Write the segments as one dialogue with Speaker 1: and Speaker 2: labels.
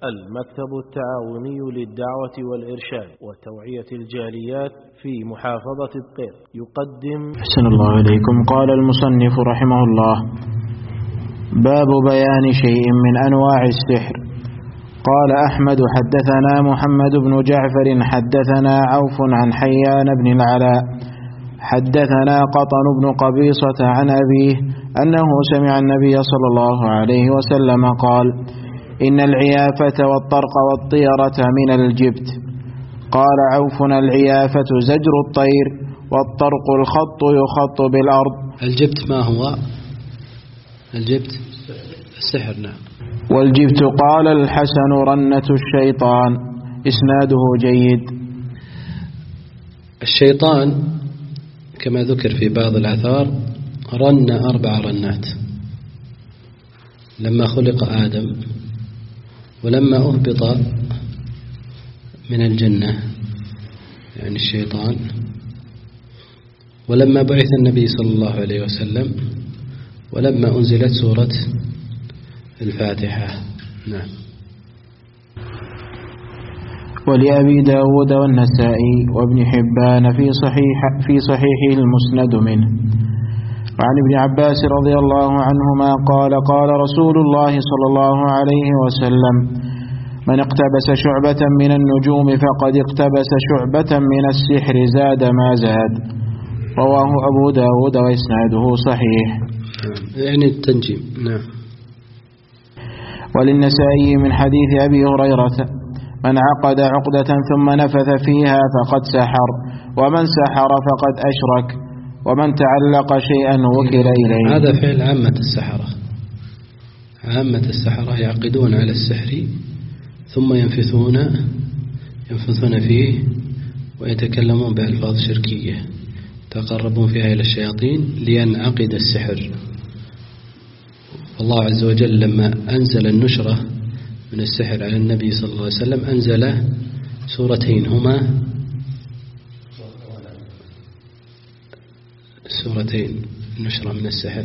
Speaker 1: المكتب التعاوني للدعوة والإرشاد وتوعية الجاليات في محافظة الطير يقدم.
Speaker 2: أحسن الله عليكم. قال المصنف رحمه الله: باب بيان شيء من أنواع السحر. قال أحمد: حدثنا محمد بن جعفر حدثنا عوف عن حيان بن العلاء حدثنا قطن بن قبيصة عن أبيه أنه سمع النبي صلى الله عليه وسلم قال: إن العيافة والطرق والطيرة من الجبت. قال عوف: العيافة زجر الطير، والطرق الخط يخط بالأرض.
Speaker 3: الجبت ما هو؟ الجبت السحر. نعم.
Speaker 2: والجبت قال الحسن رنة الشيطان. إسناده جيد.
Speaker 3: الشيطان كما ذكر في بعض الآثار رن 4 رنات لما خلق آدم، ولما أهبط من الجنة يعني الشيطان، ولما بعث النبي صلى الله عليه وسلم، ولما أنزلت سورة الفاتحة. نعم.
Speaker 2: ولأبي داود والنسائي وابن حبان في صحيحه المسند منه وعن ابن عباس رضي الله عنهما قال: قال رسول الله صلى الله عليه وسلم: من اقتبس شعبة من النجوم فقد اقتبس شعبة من السحر زاد ما زاد. رواه أبو داود وإسناده صحيح.
Speaker 3: يعني التنجيم. نعم.
Speaker 2: وللنسائي من حديث أبي هريرة: من عقد عقدة ثم نفث فيها فقد سحر، ومن سحر فقد أشرك، ومن تعلق شيئا وكل إليه.
Speaker 3: هذا فعل عامة السحرة. عامة السحرة يعقدون على السحر ثم ينفثون فيه ويتكلمون بألفاظ شركية تقربون فيها إلى الشياطين لينعقد السحر. الله عز وجل لما أنزل النشرة من السحر على النبي صلى الله عليه وسلم أنزل سورتين، هما سورتين نشرة من السحر.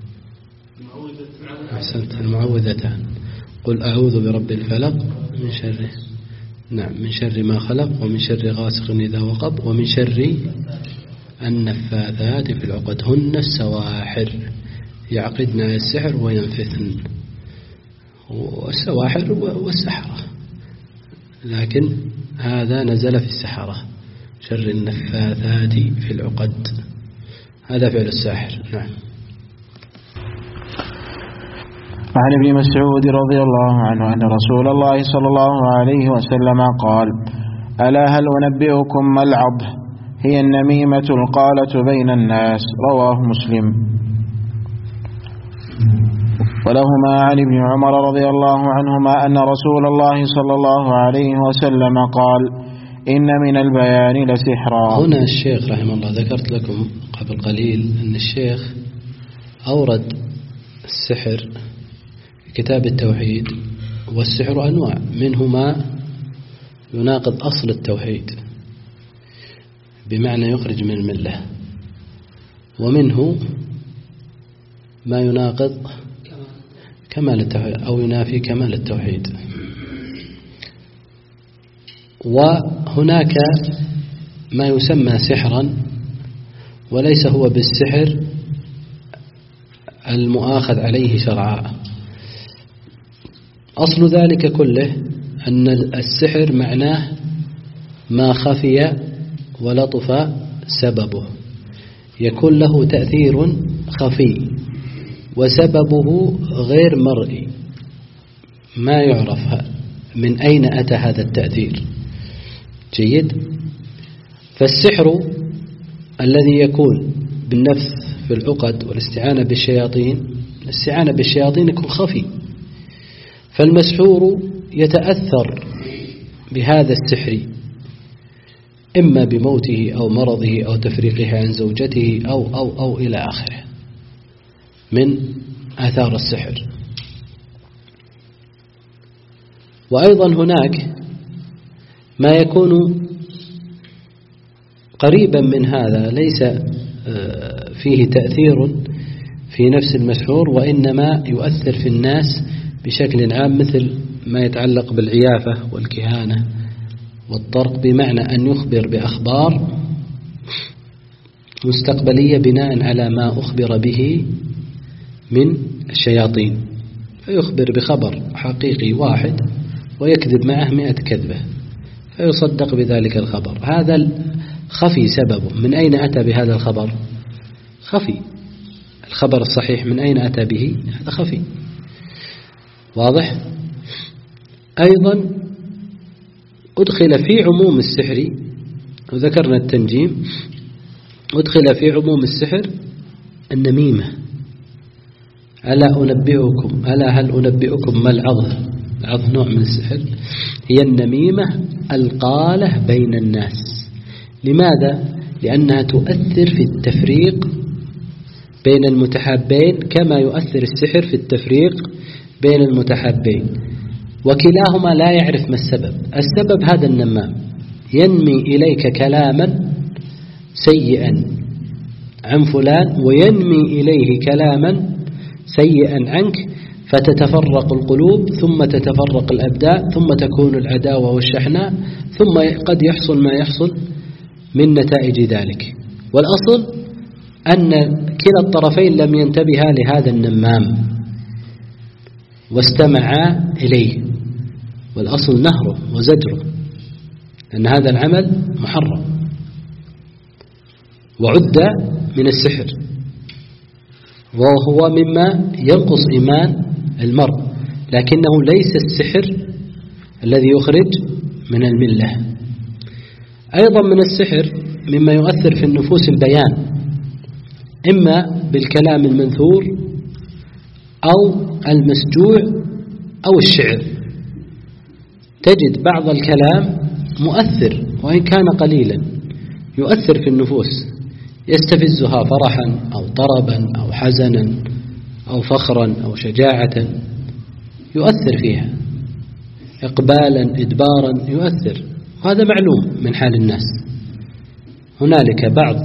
Speaker 3: أحسنت. المعوذتان: قل أعوذ برب الفلق من شر من شر ما خلق، ومن شر غاسق إذا وقب، ومن شر النفاثات في العقد. هن السواحر يعقدن على السحر وينفثن، والسواحر والسحرة، لكن هذا نزل في السحرة. شر النفاثات في العقد، هذا فعل الساحر. نعم.
Speaker 2: عن ابن مسعود رضي الله عنه أن رسول الله صلى الله عليه وسلم قال: ألا هل أنبئكم ما العض؟ هي النميمة القالة بين الناس. رواه مسلم. ولهما عن ابن عمر رضي الله عنهما أن رسول الله صلى الله عليه وسلم قال: إن من البيان لسحرا.
Speaker 3: هنا الشيخ رحمه الله ذكرت لكم قبل قليل أن الشيخ أورد السحر في كتاب التوحيد، والسحر أنواع، منه ما يناقض أصل التوحيد بمعنى يخرج من الملة، ومنه ما يناقض كمال التوحيد أو ينافي كمال التوحيد. وهناك ما يسمى سحرا وليس هو بالسحر المؤاخذ عليه شرعا. أصل ذلك كله أن السحر معناه ما خفي ولطف سببه، يكون له تأثير خفي وسببه غير مرئي، ما يعرف من أين أتى هذا التأثير. جيد. فالسحر الذي يكون بالنفث في العقد والاستعانة بالشياطين، الاستعانة بالشياطين يكون خفي، فالمسحور يتأثر بهذا السحر إما بموته أو مرضه أو تفريقه عن زوجته أو إلى آخره من آثار السحر. وأيضا هناك ما يكون قريبا من هذا، ليس فيه تأثير في نفس المسحور، وإنما يؤثر في الناس بشكل عام، مثل ما يتعلق بالعيافة والكهانة والطرق، بمعنى أن يخبر بأخبار مستقبلية بناء على ما أخبر به من الشياطين، فيخبر بخبر حقيقي واحد ويكذب معه 100 كذبة فيصدق بذلك الخبر. هذا خفي سببه. من أين أتى بهذا الخبر؟ خفي. الخبر الصحيح من أين أتى به؟ هذا خفي. واضح؟ أيضا أدخل في عموم السحر، وذكرنا التنجيم، أدخل في عموم السحر النميمة. ألا هل أنبئكم ما العظ؟ العظ نوع من السحر، هي النميمة القالة بين الناس. لماذا؟ لأنها تؤثر في التفريق بين المتحابين كما يؤثر السحر في التفريق بين المتحابين، وكلاهما لا يعرف ما السبب. السبب هذا النمام ينمي إليك كلاما سيئا عن فلان وينمي إليه كلاما سيئا عنك، فتتفرق القلوب، ثم تتفرق الأبدان، ثم تكون العداوة والشحناء، ثم قد يحصل ما يحصل من نتائج ذلك. والأصل أن كلا الطرفين لم ينتبها لهذا النمام واستمعا إليه، والأصل نهره وزجره، أن هذا العمل محرم وعد من السحر، وهو مما ينقص إيمان المرء، لكنه ليس السحر الذي يخرج من الملة. أيضا من السحر مما يؤثر في النفوس البيان، إما بالكلام المنثور أو المسجوع أو الشعر. تجد بعض الكلام مؤثر وإن كان قليلا، يؤثر في النفوس، يستفزها فرحا أو طربا أو حزنا أو فخرا أو شجاعة، يؤثر فيها إقبالا إدبارا، يؤثر. وهذا معلوم من حال الناس. هنالك بعض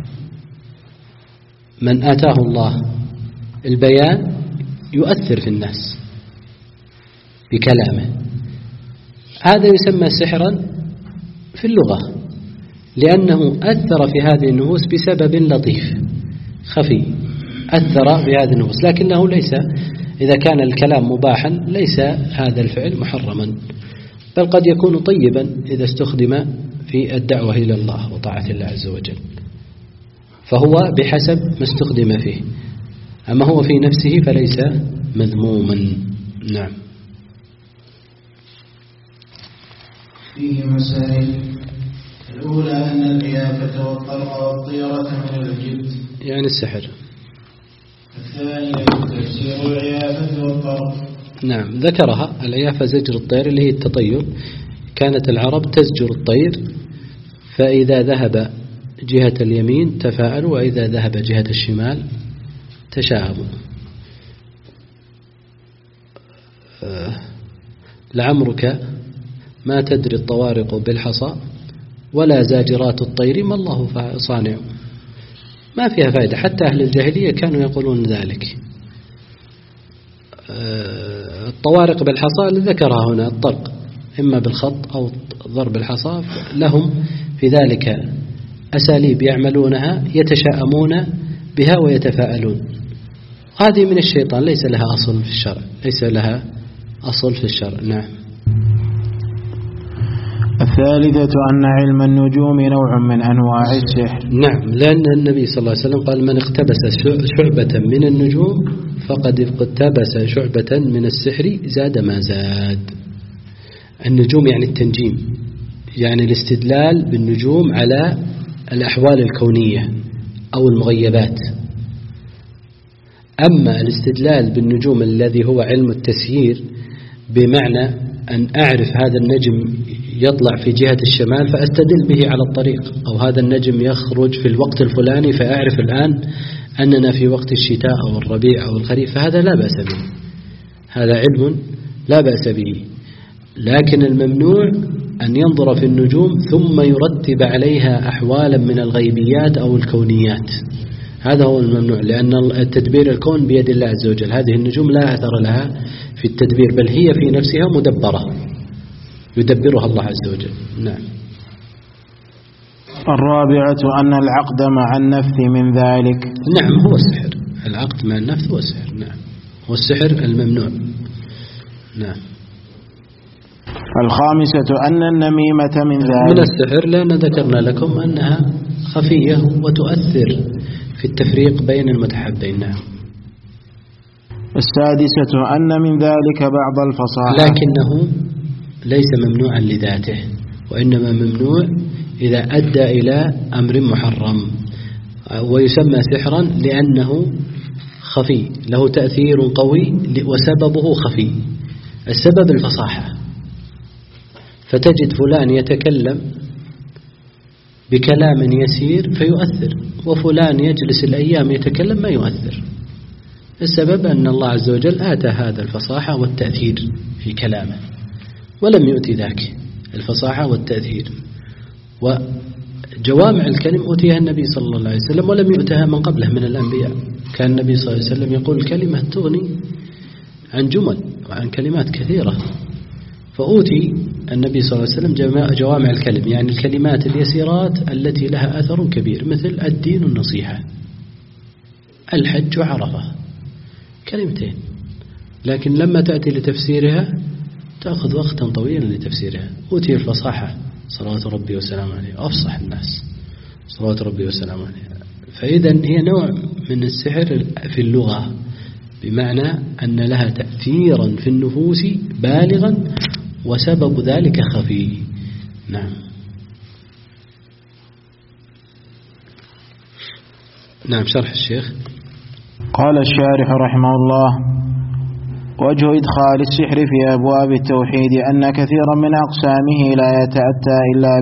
Speaker 3: من آتاه الله البيان يؤثر في الناس بكلامه، هذا يسمى سحرا في اللغة، لأنه أثر في هذه النفوس بسبب لطيف خفي، أثر في هذه النفوس، لكنه ليس، إذا كان الكلام مباحا ليس هذا الفعل محرما، بل قد يكون طيبا إذا استخدم في الدعوة إلى الله وطاعة الله عز وجل، فهو بحسب ما استخدم فيه. أما هو في نفسه فليس مذموما. نعم.
Speaker 2: فيه مسائل. الأولى أن العيافة والطرق والطيرة من الجبت،
Speaker 3: يعني السحر.
Speaker 2: الثانية تفسير العيافة والطرق.
Speaker 3: نعم، ذكرها. العيافة زجر الطير اللي هي التطير. كانت العرب تزجر الطير، فإذا ذهب جهة اليمين تفاءلوا، وإذا ذهب جهة الشمال تشاهموا. لعمرك ما تدري الطوارق بالحصى ولا زاجرات الطير ما الله صانع. ما فيها فائدة. حتى أهل الجاهلية كانوا يقولون ذلك. الطوارق بالحصى ذكرها هنا الطرق، إما بالخط أو ضرب الحصى، لهم في ذلك أساليب يعملونها يتشاءمون بها ويتفاءلون. هذه من الشيطان، ليس لها أصل في الشرع، ليس لها أصل في الشرع. نعم.
Speaker 2: الثالثة أن علم النجوم نوع من أنواع السحر.
Speaker 3: نعم، لأن النبي صلى الله عليه وسلم قال: من اقتبس شعبة من النجوم فقد اقتبس شعبة من السحر زاد ما زاد. النجوم يعني التنجيم، يعني الاستدلال بالنجوم على الأحوال الكونية أو المغيبات. أما الاستدلال بالنجوم الذي هو علم التسيير، بمعنى أن أعرف هذا النجم يطلع في جهة الشمال فأستدل به على الطريق، أو هذا النجم يخرج في الوقت الفلاني فأعرف الآن أننا في وقت الشتاء أو الربيع أو الخريف، فهذا لا بأس به، هذا علم لا بأس به. لكن الممنوع أن ينظر في النجوم ثم يرتب عليها أحوالا من الغيبيات أو الكونيات، هذا هو الممنوع، لأن التدبير الكون بيد الله عز وجل. هذه النجوم لا أثر لها في التدبير، بل هي في نفسها مدبرة يدبرها الله عز وجل. نعم.
Speaker 2: الرابعة أن العقد مع النفث من ذلك.
Speaker 3: نعم، هو السحر، العقد مع النفث هو السحر. نعم، هو السحر الممنوع. نعم.
Speaker 2: الخامسة أن النميمة من ذلك.
Speaker 3: من السحر، لأن ذكرنا لكم أنها خفية وتؤثر في التفريق بين المتحابين. نعم.
Speaker 2: السادسة أن من ذلك بعض الفصاحة،
Speaker 3: لكنه ليس ممنوعا لذاته، وإنما ممنوع إذا أدى إلى أمر محرم، ويسمى سحرا لأنه خفي، له تأثير قوي وسببه خفي. السبب الفصاحة، فتجد فلان يتكلم بكلام يسير فيؤثر، وفلان يجلس الأيام يتكلم ما يؤثر. السبب أن الله عز وجل آتى هذا الفصاحة والتأثير في كلامه، ولم يؤتي ذاك الفصاحة والتأثير. وجوامع الكلم أوتيها النبي صلى الله عليه وسلم ولم يؤتها من قبله من الأنبياء. كان النبي صلى الله عليه وسلم يقول كلمة تغني عن جمل وعن كلمات كثيرة، فأوتي النبي صلى الله عليه وسلم جوامع الكلم، يعني الكلمات اليسيرات التي لها أثر كبير، مثل الدين النصيحة، الحج وعرفة، كلمتين، لكن لما تأتي لتفسيرها تأخذ وقتا طويلا لتفسيرها. أوتي الفصاحة صلوات ربي وسلامه عليه، أفصح الناس صلوات ربي وسلامه عليه. فإذا هي نوع من السحر في اللغة، بمعنى أن لها تأثيرا في النفوس بالغا وسبب ذلك خفي. نعم. نعم. شرح الشيخ.
Speaker 2: قال الشارح رحمه الله: وجه إدخال السحر في أبواب التوحيد أن كثيرا من أقسامه لا يتأتى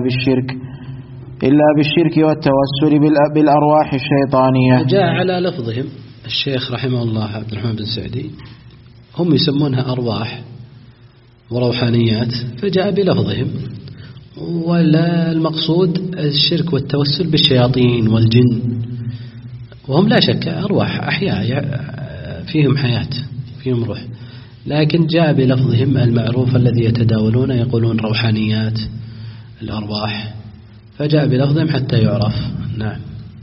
Speaker 2: إلا بالشرك والتوسل بالأرواح الشيطانية.
Speaker 3: جاء على لفظهم الشيخ رحمه الله عبد الرحمن بن سعدي، هم يسمونها أرواح وروحانيات، فجاء بلفظهم، ولا المقصود الشرك والتوسل بالشياطين والجن، وهم لا شك أرواح أحياء فيهم حياة، فيهم روح، لكن جاء بلفظهم المعروف الذي يتداولون، يقولون روحانيات الأرواح، فجاء بلفظهم حتى يعرف. نعم.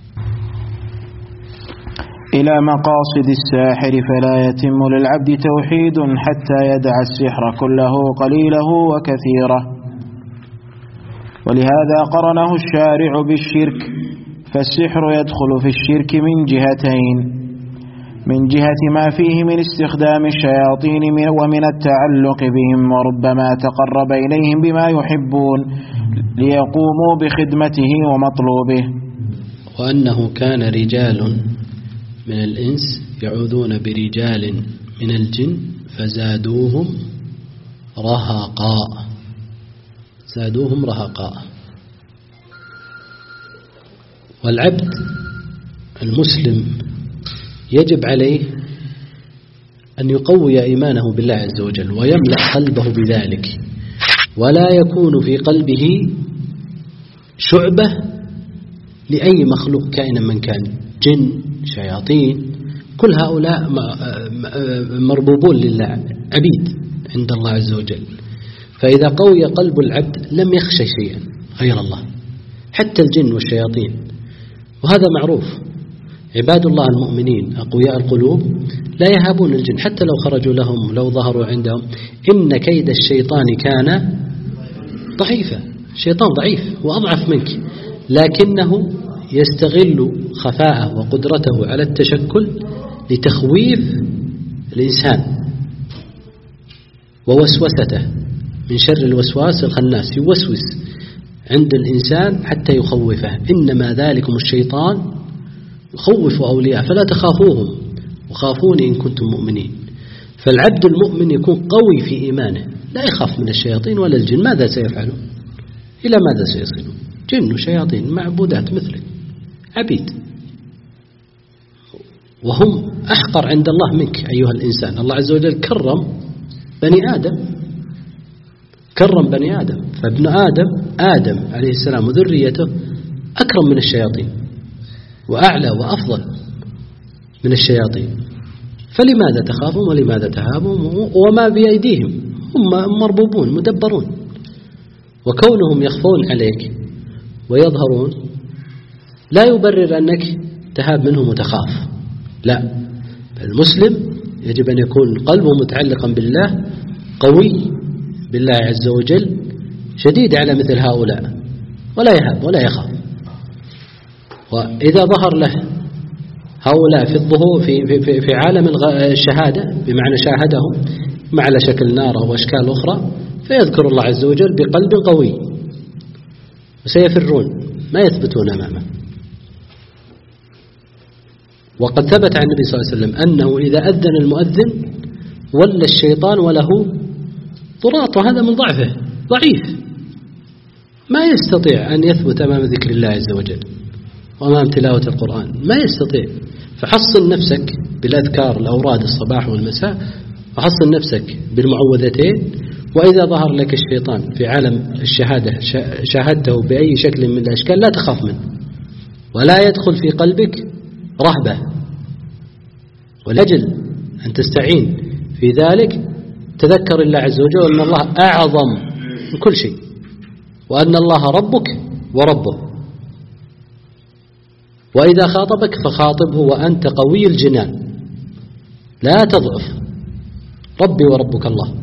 Speaker 2: إلى مقاصد الساحر، فلا يتم للعبد توحيد حتى يدع السحر كله قليله وكثيره، ولهذا قرنه الشارع بالشرك، فالسحر يدخل في الشرك من جهتين: من جهة ما فيه من استخدام الشياطين ومن التعلق بهم، وربما تقرب إليهم بما يحبون ليقوموا بخدمته ومطلوبه.
Speaker 3: وأنه كان رجال من الإنس يعوذون برجال من الجن فزادوهم رهقا، زادوهم رهقا. والعبد المسلم يجب عليه أن يقوي إيمانه بالله عز وجل ويملأ قلبه بذلك، ولا يكون في قلبه شعبة لأي مخلوق كائنا من كان، جن، شياطين، كل هؤلاء مربوبون لله، عبيد عند الله عز وجل. فإذا قوي قلب العبد لم يخشى شيئا غير الله، حتى الجن والشياطين، وهذا معروف. عباد الله المؤمنين أقوياء القلوب لا يهابون الجن حتى لو خرجوا لهم، لو ظهروا عندهم. إن كيد الشيطان كان ضعيفا، الشيطان ضعيف وأضعف منك، لكنه يستغل خفاءه وقدرته على التشكل لتخويف الإنسان ووسوسته، من شر الوسواس الخناس، يوسوس عند الإنسان حتى يخوفه. إنما ذلكم الشيطان يخوف أولياء فلا تخافوهم وخافوني إن كنتم مؤمنين. فالعبد المؤمن يكون قوي في إيمانه، لا يخاف من الشياطين ولا الجن. ماذا سيفعلون؟ إلى ماذا سيصلون؟ جن وشياطين معبودات مثلك، عبيد، وهم أحقر عند الله منك أيها الإنسان. الله عز وجل كرم بني آدم، كرم بني آدم، فابن آدم عليه السلام وذريته أكرم من الشياطين وأعلى وأفضل من الشياطين، فلماذا تخافون ولماذا تهابون وما بأيديهم؟ هم مربوبون مدبرون. وكونهم يخفون عليك ويظهرون لا يبرر أنك تهاب منهم وتخاف، لا، المسلم يجب أن يكون قلبه متعلقا بالله، قوي بالله عز وجل، شديد على مثل هؤلاء، ولا يهاب ولا يخاف. وإذا ظهر له هؤلاء في الظهور في عالم الشهادة، بمعنى شاهدهم مع على شكل نار أو أشكال أخرى، فيذكر الله عز وجل بقلب قوي، وسيفرون ما يثبتون أمامه. وقد ثبت عن النبي صلى الله عليه وسلم أنه إذا أذن المؤذن ولى الشيطان وله ضراط، وهذا من ضعفه، ضعيف، ما يستطيع أن يثبت أمام ذكر الله عز وجل وأمام تلاوة القرآن، ما يستطيع. فحصن نفسك بالأذكار الأوراد الصباح والمساء، وحصن نفسك بالمعوذتين. وإذا ظهر لك الشيطان في عالم الشهادة شاهدته بأي شكل من الأشكال لا تخاف منه، ولا يدخل في قلبك رهبة، ولأجل أن تستعين في ذلك تذكر الله عز وجل أن الله أعظم من كل شيء، وأن الله ربك وربه. وإذا خاطبك فخاطبه وأنت قوي الجنان، لا تضعف، ربي وربك الله،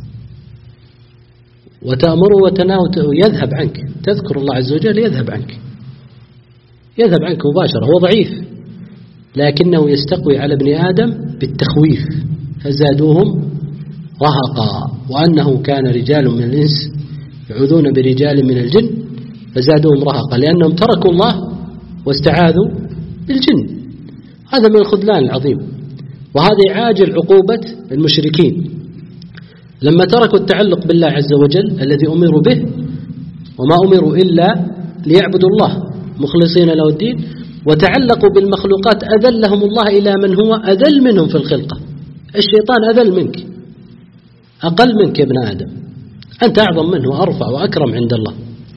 Speaker 3: وتأمره وتناهه يذهب عنك، تذكر الله عز وجل يذهب عنك مباشرة. هو ضعيف لكنه يستقوي على ابن آدم بالتخويف، فزادوهم رهقا، وأنه كان رجال من الإنس يعوذون برجال من الجن فزادوهم رهقا، لأنهم تركوا الله واستعاذوا بالجن. هذا من الخذلان العظيم، وهذه عاجل عقوبة المشركين لما تركوا التعلق بالله عز وجل الذي أمروا به، وما أمروا إلا ليعبدوا الله مخلصين له الدين، وتعلقوا بالمخلوقات أذلهم الله إلى من هو أذل منهم في الخلقة. الشيطان أذل منك، أقل منك يا ابن آدم، أنت أعظم منه وأرفع وأكرم عند الله.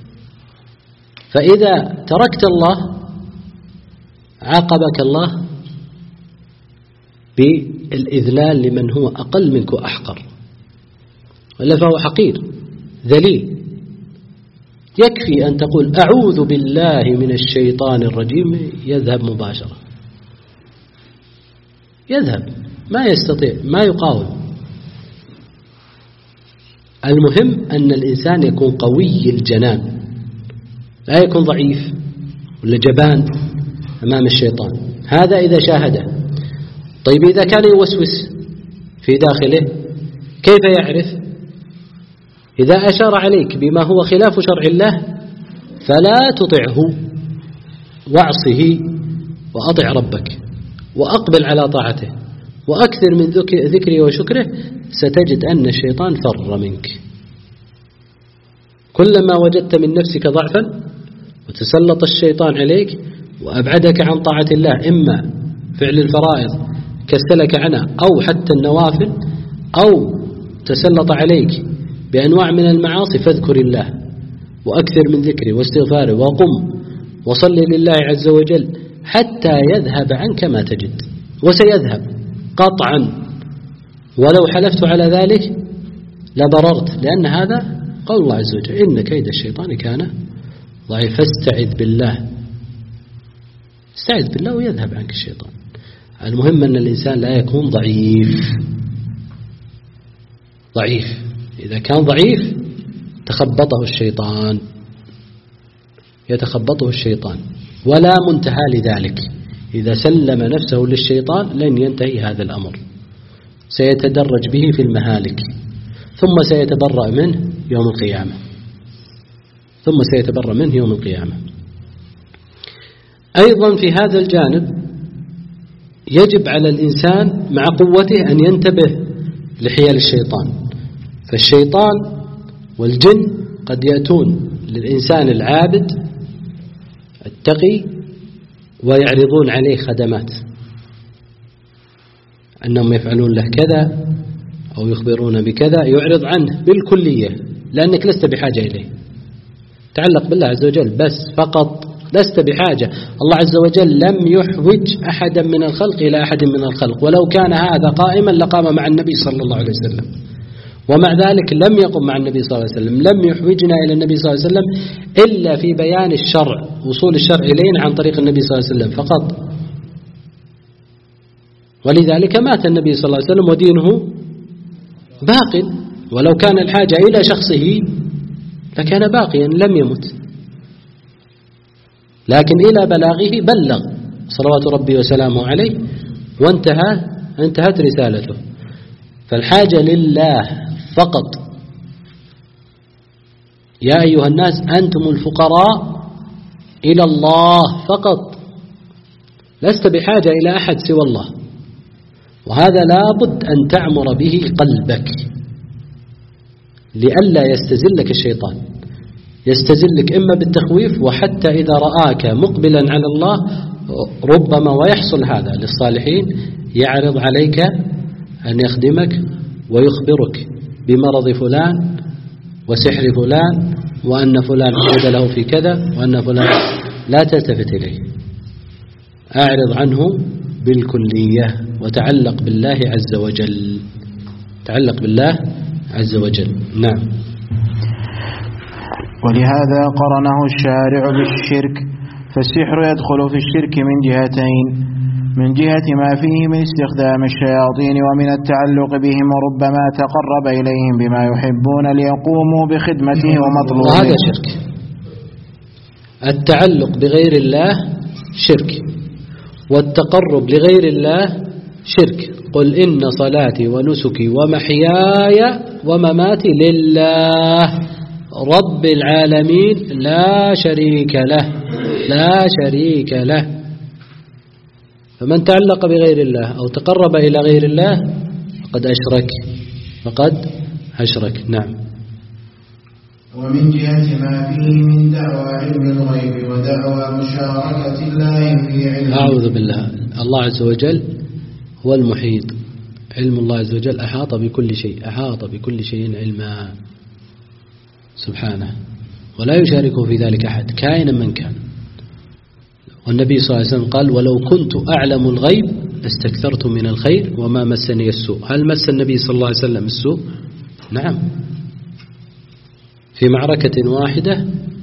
Speaker 3: فإذا تركت الله عاقبك الله بالإذلال لمن هو أقل منك وأحقر، ولا فهو حقير ذليل. يكفي أن تقول أعوذ بالله من الشيطان الرجيم، يذهب مباشرة، يذهب، ما يستطيع، ما يقاوم. المهم أن الإنسان يكون قوي الجنان، لا يكون ضعيف ولا جبان أمام الشيطان. هذا إذا شاهده. طيب إذا كان يوسوس في داخله كيف يعرف؟ إذا أشار عليك بما هو خلاف شرع الله فلا تطعه، واعصه وأطع ربك، وأقبل على طاعته، وأكثر من ذكره وشكره، ستجد أن الشيطان فر منك. كلما وجدت من نفسك ضعفا وتسلط الشيطان عليك وأبعدك عن طاعة الله، إما فعل الفرائض كسلك عنها أو حتى النوافل، أو تسلط عليك بأنواع من المعاصي، فاذكر الله وأكثر من ذكره واستغفاره، وقم وصل لله عز وجل حتى يذهب عنك ما تجد، وسيذهب قطعا، ولو حلفت على ذلك لبررت، لأن هذا قول الله عز وجل إن كيد الشيطان كان ضعيف. فاستعذ بالله، استعذ بالله ويذهب عنك الشيطان. المهم أن الإنسان لا يكون ضعيف. إذا كان ضعيف يتخبطه الشيطان، ولا منتهى لذلك. إذا سلم نفسه للشيطان لن ينتهي هذا الأمر، سيتدرج به في المهالك، ثم سيتبرأ منه يوم القيامة. أيضا في هذا الجانب يجب على الإنسان مع قوته أن ينتبه لحيل الشيطان. فالشيطان والجن قد يأتون للإنسان العابد التقي ويعرضون عليه خدمات، أنهم يفعلون له كذا أو يخبرون بكذا، يعرض عنه بالكلية لأنك لست بحاجة إليه. تعلق بالله عز وجل بس فقط، لست بحاجة. الله عز وجل لم يحوج أحدا من الخلق إلى أحد من الخلق، ولو كان هذا قائما لقام مع النبي صلى الله عليه وسلم، ومع ذلك لم يقم مع النبي صلى الله عليه وسلم، لم يحوجنا إلى النبي صلى الله عليه وسلم إلا في بيان الشرع، وصول الشرع إلينا عن طريق النبي صلى الله عليه وسلم فقط. ولذلك مات النبي صلى الله عليه وسلم ودينه باق، ولو كان الحاجة إلى شخصه لكان باقيا لم يمت، لكن إلى بلاغه بلغ صلوات ربي وسلامه عليه وانتهت رسالته. فالحاجة لله فقط. يا أيها الناس أنتم الفقراء إلى الله فقط، لست بحاجة إلى أحد سوى الله. وهذا لابد أن تعمر به قلبك لئلا يستزلك الشيطان، يستزلك إما بالتخويف، وحتى إذا رآك مقبلا على الله ربما، ويحصل هذا للصالحين، يعرض عليك أن يخدمك ويخبرك بمرض فلان وسحر فلان، وأن فلان عود له في كذا، وأن فلان، لا تلتفت إليه، أعرض عنه بالكلية وتعلق بالله عز وجل، تعلق بالله عز وجل. نعم.
Speaker 2: ولهذا قرنه الشارع بالشرك، فالسحر يدخل في الشرك من جهتين: من جهة ما فيه من استخدام الشياطين ومن التعلق بهم، وربما تقرب إليهم بما يحبون ليقوموا بخدمته ومطلوبه.
Speaker 3: وهذا شرك. التعلق بغير الله شرك، والتقرب لغير الله شرك. قل إن صلاتي ونسكي ومحياي ومماتي لله رب العالمين لا شريك له، لا شريك له. فمن تعلق بغير الله أو تقرب إلى غير الله فقد أشرك. نعم.
Speaker 2: ومن جهة ما فيه من دعوى علم الغيب ودعوى مشاركة الله في علمه.
Speaker 3: أعوذ بالله. الله عز وجل هو المحيط، علم الله عز وجل أحاط بكل شيء، أحاط بكل شيء علما سبحانه، ولا يشاركه في ذلك أحد كائنا من كان. والنبي صلى الله عليه وسلم قال: ولو كنت أعلم الغيب لاستكثرت من الخير وما مسني السوء. هل مس النبي صلى الله عليه وسلم السوء؟ نعم. في معركة واحدة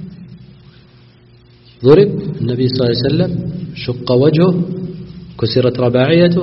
Speaker 3: ضرب النبي صلى الله عليه وسلم، شق وجهه، كسرت رباعيته،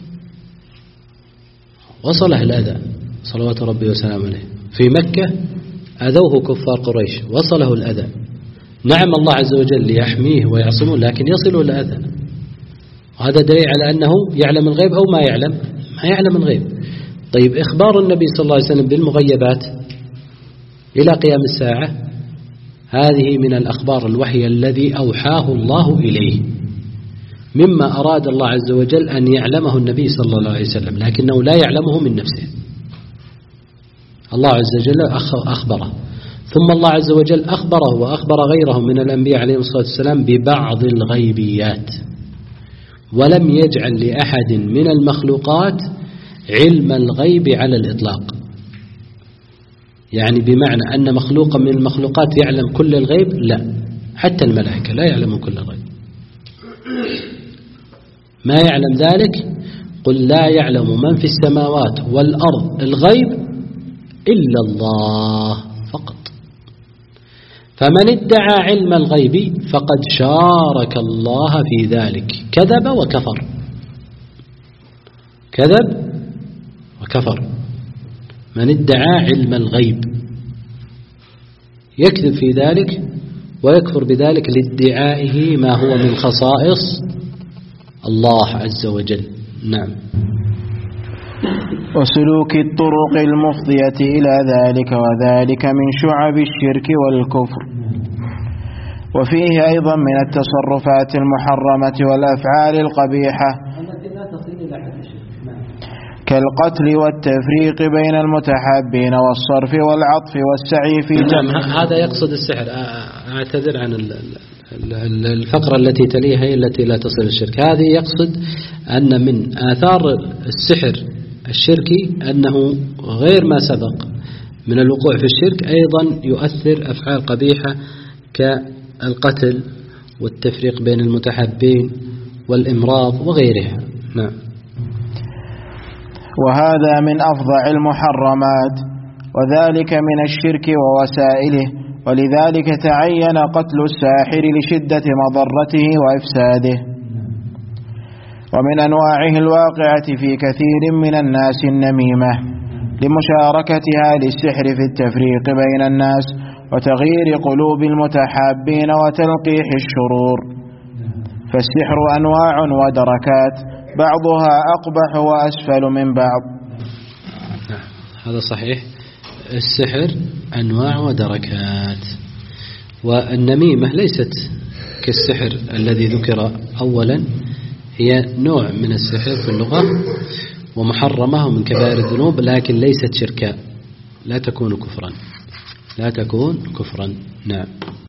Speaker 3: وصله الأذى صلوات ربي وسلامه عليه. في مكة أذوه كفار قريش، وصله الأذى. نعم الله عز وجل ليحميه ويعصمه، لكن يصله الأذى. وهذا دليل على أنه يعلم الغيب أو ما يعلم، ما يعلم الغيب. طيب، إخبار النبي صلى الله عليه وسلم بالمغيبات إلى قيام الساعة، هذه من الأخبار الوحي الذي أوحاه الله إليه، مما أراد الله عز وجل أن يعلمه النبي صلى الله عليه وسلم، لكنه لا يعلمه من نفسه. الله عز وجل أخبره، ثم الله عز وجل أخبره وأخبر غيره من الأنبياء عليهم الصلاة والسلام ببعض الغيبيات، ولم يجعل لأحد من المخلوقات علم الغيب على الإطلاق. يعني بمعنى أن مخلوقا من المخلوقات يعلم كل الغيب؟ لا، حتى الملائكة لا يعلمون كل الغيب، ما يعلم ذلك. قل لا يعلم من في السماوات والأرض الغيب إلا الله فقط. فمن ادعى علم الغيب فقد شارك الله في ذلك، كذب وكفر، كذب وكفر. من ادعى علم الغيب يكذب في ذلك ويكفر بذلك لادعائه ما هو من خصائص الله عز وجل. نعم.
Speaker 2: وسلوك الطرق المفضية إلى ذلك، وذلك من شعب الشرك والكفر. وفيه أيضا من التصرفات المحرمة والأفعال القبيحة كالقتل والتفريق بين المتحابين والصرف والعطف والسعي في
Speaker 3: نعم. هذا يقصد السحر. أعتذر عن الفقرة التي تليها هي التي لا تصل الشرك. هذه يقصد أن من آثار السحر الشركي أنه غير ما سبق من الوقوع في الشرك، أيضا يؤثر أفعال قبيحة كالقتل والتفريق بين المتحابين والإمراض وغيرها. نعم.
Speaker 2: وهذا من أفظع المحرمات، وذلك من الشرك ووسائله، ولذلك تعين قتل الساحر لشدة مضرته وإفساده. ومن أنواعه الواقعة في كثير من الناس النميمة لمشاركتها للسحر في التفريق بين الناس وتغيير قلوب المتحابين وتلقيح الشرور. فالسحر أنواع ودركات، بعضها أقبح وأسفل من بعض.
Speaker 3: هذا صحيح، السحر أنواع ودركات، والنميمة ليست كالسحر الذي ذكر أولا، هي نوع من السحر في اللغة ومحرمة من كبائر الذنوب، لكن ليست شركا، لا تكون كفرا. نعم.